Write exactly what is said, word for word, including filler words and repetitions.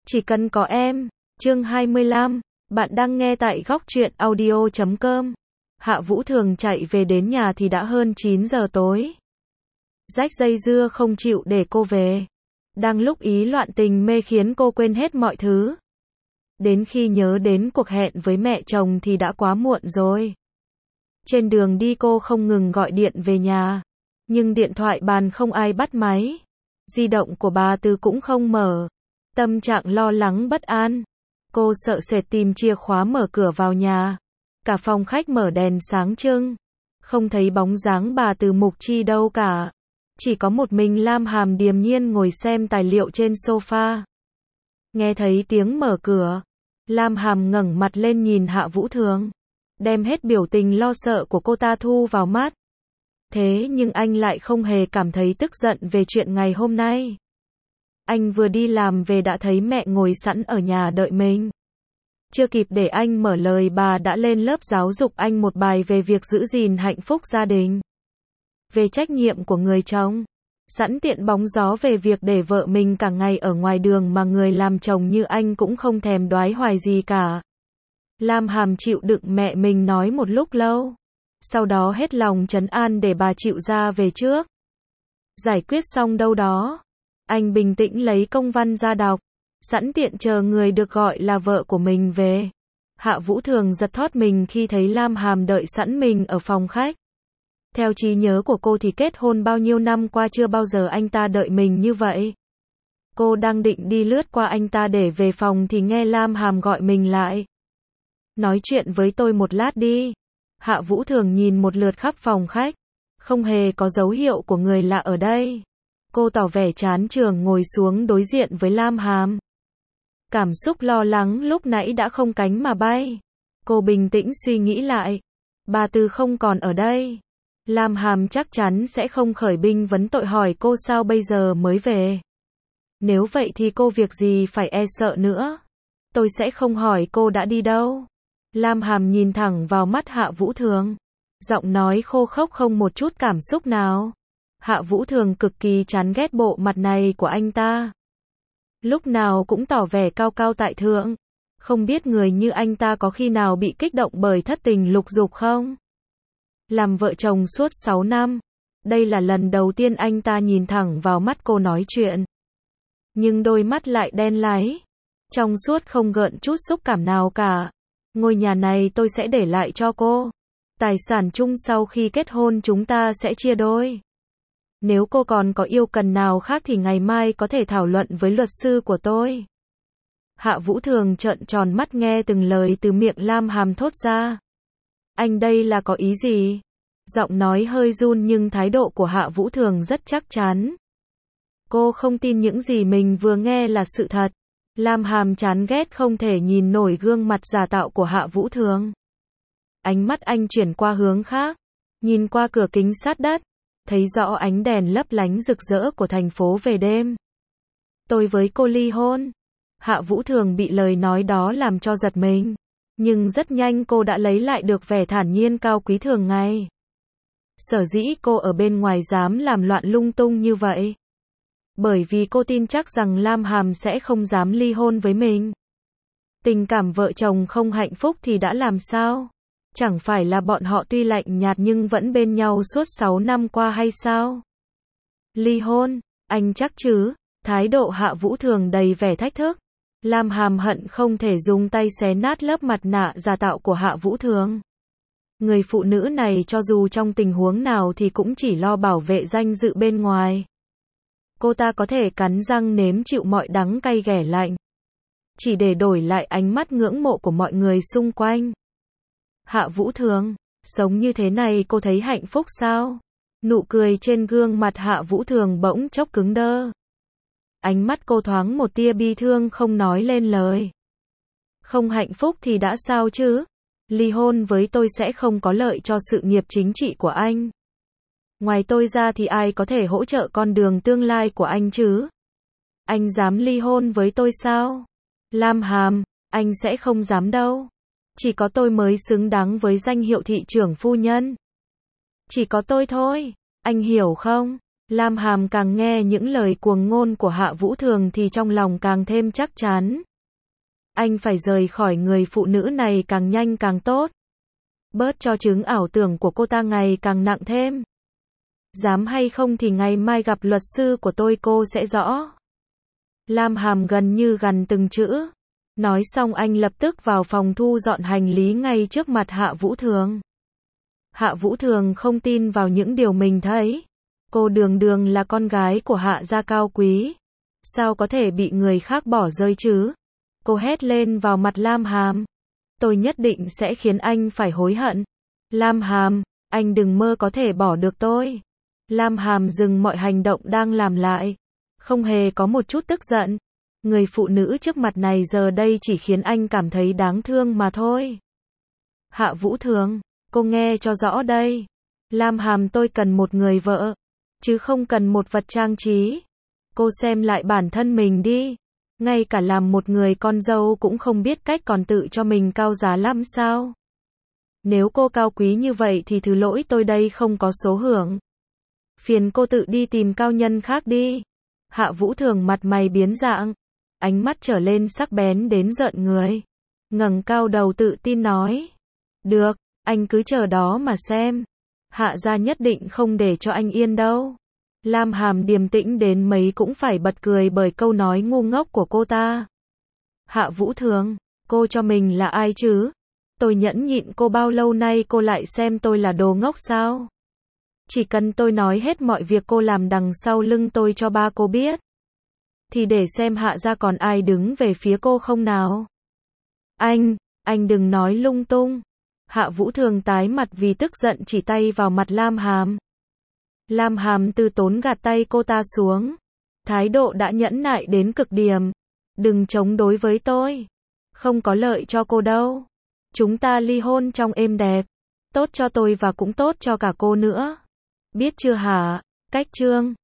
Chỉ cần có em. Chương hai mươi lăm. Bạn đang nghe tại góc truyện audio chấm com. Hạ Vũ Thường chạy về đến nhà thì đã hơn chín giờ tối. Rách dây dưa không chịu để cô về. Đang lúc ý loạn tình mê khiến cô quên hết mọi thứ. Đến khi nhớ đến cuộc hẹn với mẹ chồng thì đã quá muộn rồi. Trên đường đi cô không ngừng gọi điện về nhà. Nhưng điện thoại bàn không ai bắt máy. Di động của bà Từ cũng không mở. Tâm trạng lo lắng bất an. Cô sợ sệt tìm chìa khóa mở cửa vào nhà. Cả phòng khách mở đèn sáng trưng. Không thấy bóng dáng bà Từ Mục Chi đâu cả. Chỉ có một mình Lam Hàm điềm nhiên ngồi xem tài liệu trên sofa. Nghe thấy tiếng mở cửa. Lam Hàm ngẩng mặt lên nhìn Hạ Vũ Thường. Đem hết biểu tình lo sợ của cô ta thu vào mắt. Thế nhưng anh lại không hề cảm thấy tức giận về chuyện ngày hôm nay. Anh vừa đi làm về đã thấy mẹ ngồi sẵn ở nhà đợi mình. Chưa kịp để anh mở lời bà đã lên lớp giáo dục anh một bài về việc giữ gìn hạnh phúc gia đình. Về trách nhiệm của người chồng. Sẵn tiện bóng gió về việc để vợ mình cả ngày ở ngoài đường mà người làm chồng như anh cũng không thèm đoái hoài gì cả. Lam Hàm chịu đựng mẹ mình nói một lúc lâu. Sau đó hết lòng trấn an để bà chịu ra về trước. Giải quyết xong đâu đó. Anh bình tĩnh lấy công văn ra đọc. Sẵn tiện chờ người được gọi là vợ của mình về. Hạ Vũ Thường giật thót mình khi thấy Lam Hàm đợi sẵn mình ở phòng khách. Theo trí nhớ của cô thì kết hôn bao nhiêu năm qua chưa bao giờ anh ta đợi mình như vậy. Cô đang định đi lướt qua anh ta để về phòng thì nghe Lam Hàm gọi mình lại. Nói chuyện với tôi một lát đi. Hạ Vũ Thường nhìn một lượt khắp phòng khách. Không hề có dấu hiệu của người lạ ở đây. Cô tỏ vẻ chán chường ngồi xuống đối diện với Lam Hàm. Cảm xúc lo lắng lúc nãy đã không cánh mà bay. Cô bình tĩnh suy nghĩ lại. Bà Từ không còn ở đây. Lam Hàm chắc chắn sẽ không khởi binh vấn tội hỏi cô sao bây giờ mới về. Nếu vậy thì cô việc gì phải e sợ nữa. Tôi sẽ không hỏi cô đã đi đâu. Lam Hàm nhìn thẳng vào mắt Hạ Vũ Thường. Giọng nói khô khốc không một chút cảm xúc nào. Hạ Vũ Thường cực kỳ chán ghét bộ mặt này của anh ta. Lúc nào cũng tỏ vẻ cao cao tại thượng. Không biết người như anh ta có khi nào bị kích động bởi thất tình lục dục không? Làm vợ chồng suốt sáu năm. Đây là lần đầu tiên anh ta nhìn thẳng vào mắt cô nói chuyện. Nhưng đôi mắt lại đen láy. Trong suốt không gợn chút xúc cảm nào cả. Ngôi nhà này tôi sẽ để lại cho cô. Tài sản chung sau khi kết hôn chúng ta sẽ chia đôi. Nếu cô còn có yêu cần nào khác thì ngày mai có thể thảo luận với luật sư của tôi. Hạ Vũ Thường trợn tròn mắt nghe từng lời từ miệng Lam Hàm thốt ra. Anh đây là có ý gì? Giọng nói hơi run nhưng thái độ của Hạ Vũ Thường rất chắc chắn. Cô không tin những gì mình vừa nghe là sự thật. Lam Hàm chán ghét không thể nhìn nổi gương mặt giả tạo của Hạ Vũ Thường. Ánh mắt anh chuyển qua hướng khác. Nhìn qua cửa kính sát đất. Thấy rõ ánh đèn lấp lánh rực rỡ của thành phố về đêm. Tôi với cô ly hôn. Hạ Vũ Thường bị lời nói đó làm cho giật mình. Nhưng rất nhanh cô đã lấy lại được vẻ thản nhiên cao quý thường ngày. Sở dĩ cô ở bên ngoài dám làm loạn lung tung như vậy. Bởi vì cô tin chắc rằng Lam Hàm sẽ không dám ly hôn với mình. Tình cảm vợ chồng không hạnh phúc thì đã làm sao? Chẳng phải là bọn họ tuy lạnh nhạt nhưng vẫn bên nhau suốt sáu năm qua hay sao? Ly hôn, anh chắc chứ? Thái độ Hạ Vũ Thường đầy vẻ thách thức. Lam Hàm hận không thể dùng tay xé nát lớp mặt nạ giả tạo của Hạ Vũ Thường. Người phụ nữ này cho dù trong tình huống nào thì cũng chỉ lo bảo vệ danh dự bên ngoài. Cô ta có thể cắn răng nếm chịu mọi đắng cay ghẻ lạnh. Chỉ để đổi lại ánh mắt ngưỡng mộ của mọi người xung quanh. Hạ Vũ Thường, sống như thế này cô thấy hạnh phúc sao? Nụ cười trên gương mặt Hạ Vũ Thường bỗng chốc cứng đơ. Ánh mắt cô thoáng một tia bi thương không nói lên lời. Không hạnh phúc thì đã sao chứ? Ly hôn với tôi sẽ không có lợi cho sự nghiệp chính trị của anh. Ngoài tôi ra thì ai có thể hỗ trợ con đường tương lai của anh chứ? Anh dám ly hôn với tôi sao? Lam Hàm, anh sẽ không dám đâu. Chỉ có tôi mới xứng đáng với danh hiệu thị trưởng phu nhân. Chỉ có tôi thôi, anh hiểu không? Lam Hàm càng nghe những lời cuồng ngôn của Hạ Vũ Thường thì trong lòng càng thêm chắc chắn. Anh phải rời khỏi người phụ nữ này càng nhanh càng tốt. Bớt cho chứng ảo tưởng của cô ta ngày càng nặng thêm. Dám hay không thì ngày mai gặp luật sư của tôi cô sẽ rõ. Lam Hàm gần như gằn từng chữ. Nói xong anh lập tức vào phòng thu dọn hành lý ngay trước mặt Hạ Vũ Thường. Hạ Vũ Thường không tin vào những điều mình thấy. Cô đường đường là con gái của Hạ gia cao quý. Sao có thể bị người khác bỏ rơi chứ? Cô hét lên vào mặt Lam Hàm. Tôi nhất định sẽ khiến anh phải hối hận. Lam Hàm, anh đừng mơ có thể bỏ được tôi. Lam Hàm dừng mọi hành động đang làm lại. Không hề có một chút tức giận. Người phụ nữ trước mặt này giờ đây chỉ khiến anh cảm thấy đáng thương mà thôi. Hạ Vũ Thường, cô nghe cho rõ đây. Lam Hàm, tôi cần một người vợ, chứ không cần một vật trang trí. Cô xem lại bản thân mình đi. Ngay cả làm một người con dâu cũng không biết cách còn tự cho mình cao giá lắm sao? Nếu cô cao quý như vậy thì thứ lỗi tôi đây không có số hưởng. Phiền cô tự đi tìm cao nhân khác đi. Hạ Vũ Thường mặt mày biến dạng. Ánh mắt trở lên sắc bén đến rợn người. Ngẩng cao đầu tự tin nói. Được, anh cứ chờ đó mà xem. Hạ gia nhất định không để cho anh yên đâu. Lam Hàm điềm tĩnh đến mấy cũng phải bật cười bởi câu nói ngu ngốc của cô ta. Hạ Vũ Thường, cô cho mình là ai chứ? Tôi nhẫn nhịn cô bao lâu nay cô lại xem tôi là đồ ngốc sao? Chỉ cần tôi nói hết mọi việc cô làm đằng sau lưng tôi cho ba cô biết. Thì để xem Hạ gia còn ai đứng về phía cô không nào? Anh, anh đừng nói lung tung. Hạ Vũ Thường tái mặt vì tức giận chỉ tay vào mặt Lam Hàm. Lam Hàm từ tốn gạt tay cô ta xuống. Thái độ đã nhẫn nại đến cực điểm. Đừng chống đối với tôi. Không có lợi cho cô đâu. Chúng ta ly hôn trong êm đẹp. Tốt cho tôi và cũng tốt cho cả cô nữa. Biết chưa hả? Cách chương